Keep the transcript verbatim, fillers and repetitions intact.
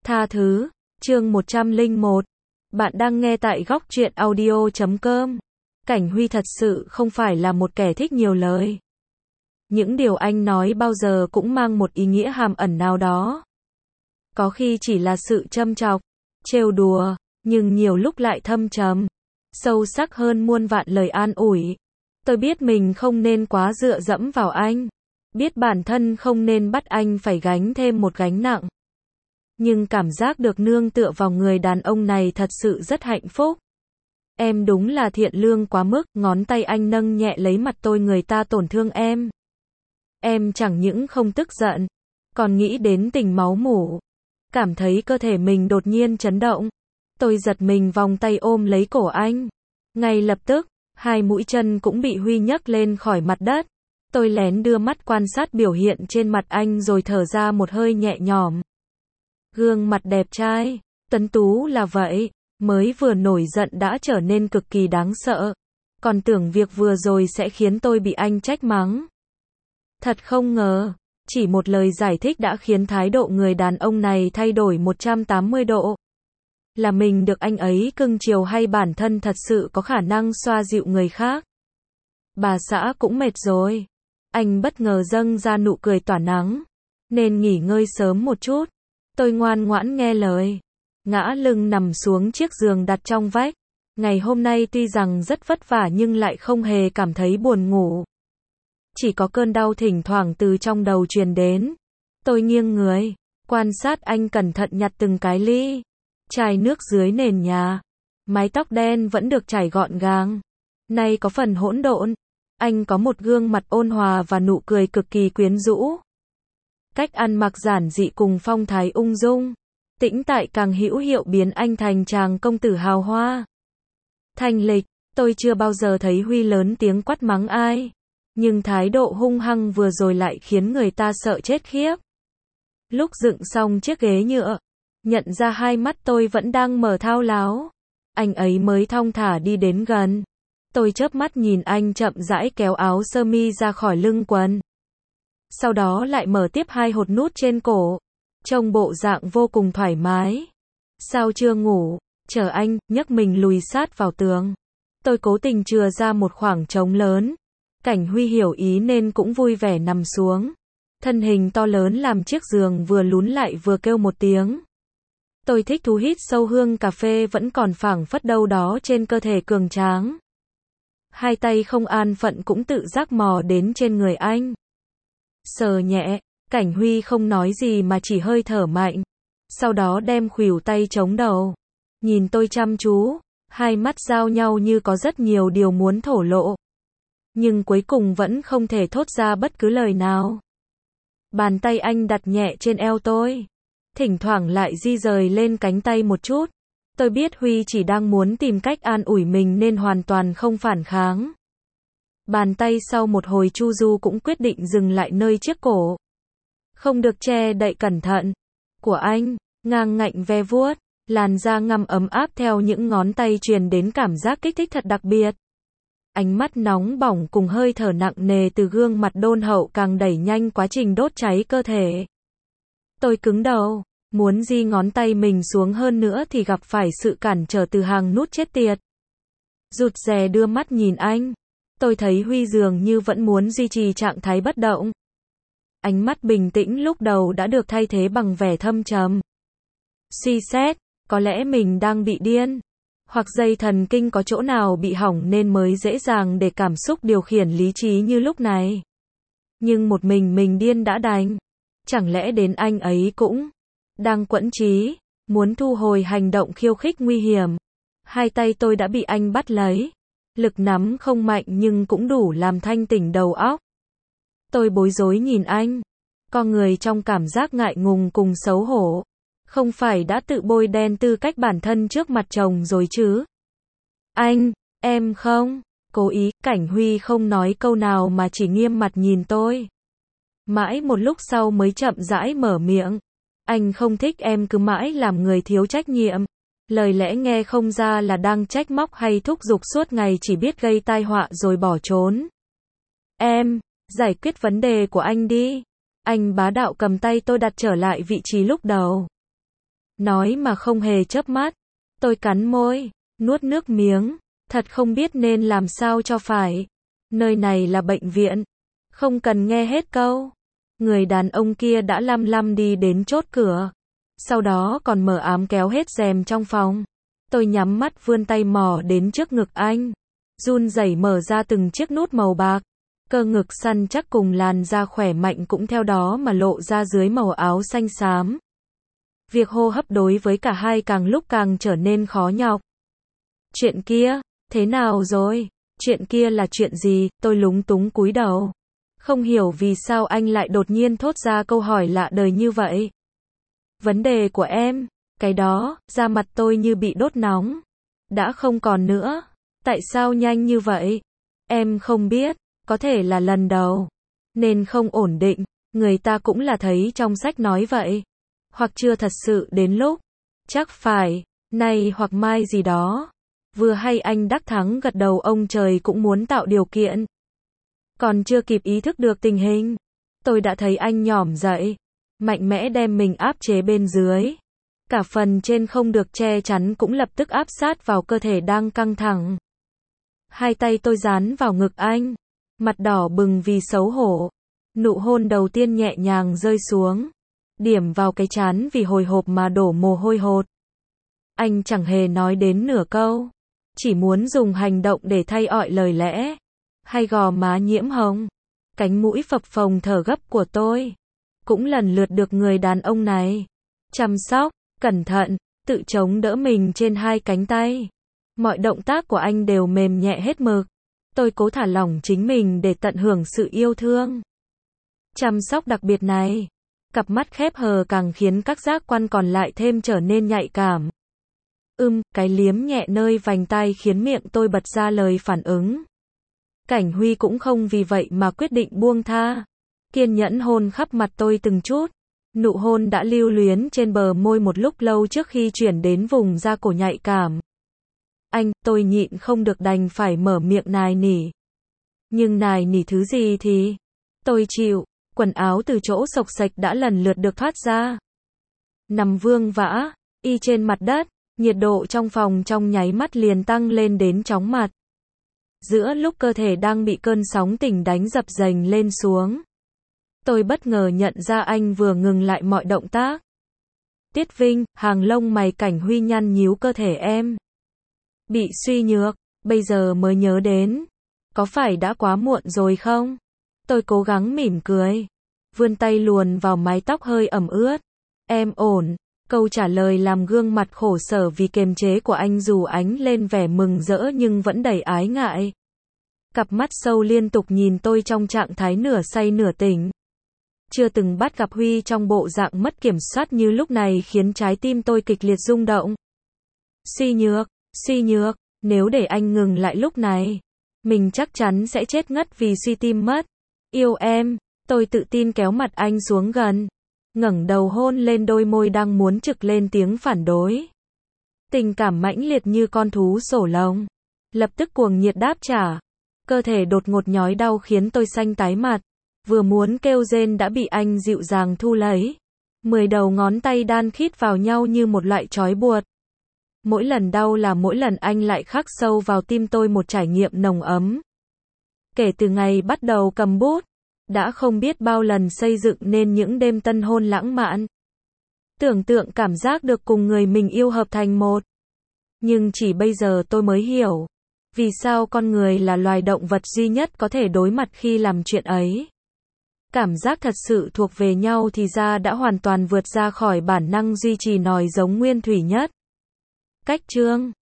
Tha thứ, chương một trăm lẻ một. Bạn đang nghe tại góc truyện audio chấm com. Cảnh Huy thật sự không phải là một kẻ thích nhiều lời. Những điều anh nói bao giờ cũng mang một ý nghĩa hàm ẩn nào đó. Có khi chỉ là sự châm chọc, trêu đùa, nhưng nhiều lúc lại thâm trầm, sâu sắc hơn muôn vạn lời an ủi. Tôi biết mình không nên quá dựa dẫm vào anh. Biết bản thân không nên bắt anh phải gánh thêm một gánh nặng. Nhưng cảm giác được nương tựa vào người đàn ông này thật sự rất hạnh phúc. Em đúng là thiện lương quá mức, ngón tay anh nâng nhẹ lấy mặt tôi, người ta tổn thương em. Em chẳng những không tức giận, còn nghĩ đến tình máu mủ. Cảm thấy cơ thể mình đột nhiên chấn động. Tôi giật mình vòng tay ôm lấy cổ anh. Ngay lập tức, hai mũi chân cũng bị Huy nhấc lên khỏi mặt đất. Tôi lén đưa mắt quan sát biểu hiện trên mặt anh rồi thở ra một hơi nhẹ nhõm. Gương mặt đẹp trai, tuấn tú là vậy, mới vừa nổi giận đã trở nên cực kỳ đáng sợ. Còn tưởng việc vừa rồi sẽ khiến tôi bị anh trách mắng. Thật không ngờ, chỉ một lời giải thích đã khiến thái độ người đàn ông này thay đổi một trăm tám mươi độ. Là mình được anh ấy cưng chiều hay bản thân thật sự có khả năng xoa dịu người khác? Bà xã cũng mệt rồi. Anh bất ngờ dâng ra nụ cười tỏa nắng. Nên nghỉ ngơi sớm một chút. Tôi ngoan ngoãn nghe lời. Ngã lưng nằm xuống chiếc giường đặt trong vách. Ngày hôm nay tuy rằng rất vất vả nhưng lại không hề cảm thấy buồn ngủ. Chỉ có cơn đau thỉnh thoảng từ trong đầu truyền đến. Tôi nghiêng người, quan sát anh cẩn thận nhặt từng cái ly, chai nước dưới nền nhà. Mái tóc đen vẫn được chải gọn gàng. Nay có phần hỗn độn. Anh có một gương mặt ôn hòa và nụ cười cực kỳ quyến rũ. Cách ăn mặc giản dị cùng phong thái ung dung, tĩnh tại càng hữu hiệu biến anh thành chàng công tử hào hoa. Thanh lịch, tôi chưa bao giờ thấy Huy lớn tiếng quát mắng ai. Nhưng thái độ hung hăng vừa rồi lại khiến người ta sợ chết khiếp. Lúc dựng xong chiếc ghế nhựa, nhận ra hai mắt tôi vẫn đang mở thao láo. Anh ấy mới thong thả đi đến gần. Tôi chớp mắt nhìn anh chậm rãi kéo áo sơ mi ra khỏi lưng quần. Sau đó lại mở tiếp hai hột nút trên cổ. Trông bộ dạng vô cùng thoải mái. Sao chưa ngủ? Chờ anh, nhấc mình lùi sát vào tường. Tôi cố tình chừa ra một khoảng trống lớn. Cảnh Huy hiểu ý nên cũng vui vẻ nằm xuống. Thân hình to lớn làm chiếc giường vừa lún lại vừa kêu một tiếng. Tôi thích thú hít sâu hương cà phê vẫn còn phảng phất đâu đó trên cơ thể cường tráng. Hai tay không an phận cũng tự giác mò đến trên người anh. Sờ nhẹ, Cảnh Huy không nói gì mà chỉ hơi thở mạnh. Sau đó đem khuỷu tay chống đầu. Nhìn tôi chăm chú, hai mắt giao nhau như có rất nhiều điều muốn thổ lộ. Nhưng cuối cùng vẫn không thể thốt ra bất cứ lời nào. Bàn tay anh đặt nhẹ trên eo tôi. Thỉnh thoảng lại di rời lên cánh tay một chút. Tôi biết Huy chỉ đang muốn tìm cách an ủi mình nên hoàn toàn không phản kháng. Bàn tay sau một hồi chu du cũng quyết định dừng lại nơi chiếc cổ. Không được che đậy cẩn thận. Của anh, ngang ngạnh ve vuốt, làn da ngăm ấm áp theo những ngón tay truyền đến cảm giác kích thích thật đặc biệt. Ánh mắt nóng bỏng cùng hơi thở nặng nề từ gương mặt đôn hậu càng đẩy nhanh quá trình đốt cháy cơ thể. Tôi cứng đầu, muốn di ngón tay mình xuống hơn nữa thì gặp phải sự cản trở từ hàng nút chết tiệt. Rụt rè đưa mắt nhìn anh. Tôi thấy Huy dường như vẫn muốn duy trì trạng thái bất động. Ánh mắt bình tĩnh lúc đầu đã được thay thế bằng vẻ thâm trầm. Suy xét, có lẽ mình đang bị điên. Hoặc dây thần kinh có chỗ nào bị hỏng nên mới dễ dàng để cảm xúc điều khiển lý trí như lúc này. Nhưng một mình mình điên đã đành. Chẳng lẽ đến anh ấy cũng đang quẫn trí, muốn thu hồi hành động khiêu khích nguy hiểm. Hai tay tôi đã bị anh bắt lấy. Lực nắm không mạnh nhưng cũng đủ làm thanh tỉnh đầu óc. Tôi bối rối nhìn anh. Con người trong cảm giác ngại ngùng cùng xấu hổ. Không phải đã tự bôi đen tư cách bản thân trước mặt chồng rồi chứ? Anh, em không, cố ý, Cảnh Huy không nói câu nào mà chỉ nghiêm mặt nhìn tôi. Mãi một lúc sau mới chậm rãi mở miệng. Anh không thích em cứ mãi làm người thiếu trách nhiệm. Lời lẽ nghe không ra là đang trách móc hay thúc giục suốt ngày chỉ biết gây tai họa rồi bỏ trốn. Em, giải quyết vấn đề của anh đi. Anh bá đạo cầm tay tôi đặt trở lại vị trí lúc đầu. nói mà không hề chớp mắt. Tôi cắn môi, nuốt nước miếng, thật không biết nên làm sao cho phải. Nơi này là bệnh viện, không cần nghe hết câu. Người đàn ông kia đã lăm lăm đi đến chốt cửa, sau đó còn mở ám kéo hết rèm trong phòng. Tôi nhắm mắt vươn tay mò đến trước ngực anh, run rẩy mở ra từng chiếc nút màu bạc. Cơ ngực săn chắc cùng làn da khỏe mạnh cũng theo đó mà lộ ra dưới màu áo xanh xám. Việc hô hấp đối với cả hai càng lúc càng trở nên khó nhọc. Chuyện kia, thế nào rồi? Chuyện kia là chuyện gì? Tôi lúng túng cúi đầu. Không hiểu vì sao anh lại đột nhiên thốt ra câu hỏi lạ đời như vậy. Vấn đề của em, cái đó, da mặt tôi như bị đốt nóng. Đã không còn nữa. Tại sao nhanh như vậy? Em không biết, có thể là lần đầu, nên không ổn định, người ta cũng là thấy trong sách nói vậy. Hoặc chưa thật sự đến lúc, chắc phải, nay hoặc mai gì đó. Vừa hay anh đắc thắng gật đầu, ông trời cũng muốn tạo điều kiện. Còn chưa kịp ý thức được tình hình, tôi đã thấy anh nhỏm dậy, mạnh mẽ đem mình áp chế bên dưới. Cả phần trên không được che chắn cũng lập tức áp sát vào cơ thể đang căng thẳng. Hai tay tôi dán vào ngực anh, mặt đỏ bừng vì xấu hổ. Nụ hôn đầu tiên nhẹ nhàng rơi xuống, điểm vào cái trán vì hồi hộp mà đổ mồ hôi hột. Anh chẳng hề nói đến nửa câu, chỉ muốn dùng hành động để thay ọi lời lẽ. Hay gò má nhiễm hồng, cánh mũi phập phồng thở gấp của tôi, cũng lần lượt được người đàn ông này chăm sóc, cẩn thận, tự chống đỡ mình trên hai cánh tay. Mọi động tác của anh đều mềm nhẹ hết mực. Tôi cố thả lỏng chính mình để tận hưởng sự yêu thương, chăm sóc đặc biệt này. Cặp mắt khép hờ càng khiến các giác quan còn lại thêm trở nên nhạy cảm. Ưm, cái liếm nhẹ nơi vành tai khiến miệng tôi bật ra lời phản ứng. Cảnh Huy cũng không vì vậy mà quyết định buông tha. Kiên nhẫn hôn khắp mặt tôi từng chút. Nụ hôn đã lưu luyến trên bờ môi một lúc lâu trước khi chuyển đến vùng da cổ nhạy cảm. Anh, tôi nhịn không được đành phải mở miệng nài nỉ. Nhưng nài nỉ thứ gì thì tôi chịu. Quần áo từ chỗ xộc xệch đã lần lượt được thoát ra. Nằm vương vã, y trên mặt đất, nhiệt độ trong phòng trong nháy mắt liền tăng lên đến chóng mặt. Giữa lúc cơ thể đang bị cơn sóng tình đánh dập dềnh lên xuống, tôi bất ngờ nhận ra anh vừa ngừng lại mọi động tác. Tiết Vinh, hàng lông mày Cảnh Huy nhăn nhíu, cơ thể em bị suy nhược, bây giờ mới nhớ đến. Có phải đã quá muộn rồi không? Tôi cố gắng mỉm cười, vươn tay luồn vào mái tóc hơi ẩm ướt. Em ổn. Câu trả lời làm gương mặt khổ sở vì kiềm chế của anh dù ánh lên vẻ mừng rỡ nhưng vẫn đầy ái ngại. Cặp mắt sâu liên tục nhìn tôi trong trạng thái nửa say nửa tỉnh. Chưa từng bắt gặp Huy trong bộ dạng mất kiểm soát như lúc này khiến trái tim tôi kịch liệt rung động. Suy nhược, suy nhược, nếu để anh ngừng lại lúc này, mình chắc chắn sẽ chết ngất vì suy tim mất. Yêu em, tôi tự tin kéo mặt anh xuống gần, ngẩng đầu hôn lên đôi môi đang muốn trực lên tiếng phản đối. Tình cảm mãnh liệt như con thú sổ lồng, lập tức cuồng nhiệt đáp trả. Cơ thể đột ngột nhói đau khiến tôi xanh tái mặt, vừa muốn kêu rên đã bị anh dịu dàng thu lấy. Mười đầu ngón tay đan khít vào nhau như một loại trói buộc. Mỗi lần đau là mỗi lần anh lại khắc sâu vào tim tôi một trải nghiệm nồng ấm. Kể từ ngày bắt đầu cầm bút, đã không biết bao lần xây dựng nên những đêm tân hôn lãng mạn. Tưởng tượng cảm giác được cùng người mình yêu hợp thành một. Nhưng chỉ bây giờ tôi mới hiểu, vì sao con người là loài động vật duy nhất có thể đối mặt khi làm chuyện ấy. Cảm giác thật sự thuộc về nhau thì ra đã hoàn toàn vượt ra khỏi bản năng duy trì nòi giống nguyên thủy nhất. Cách chương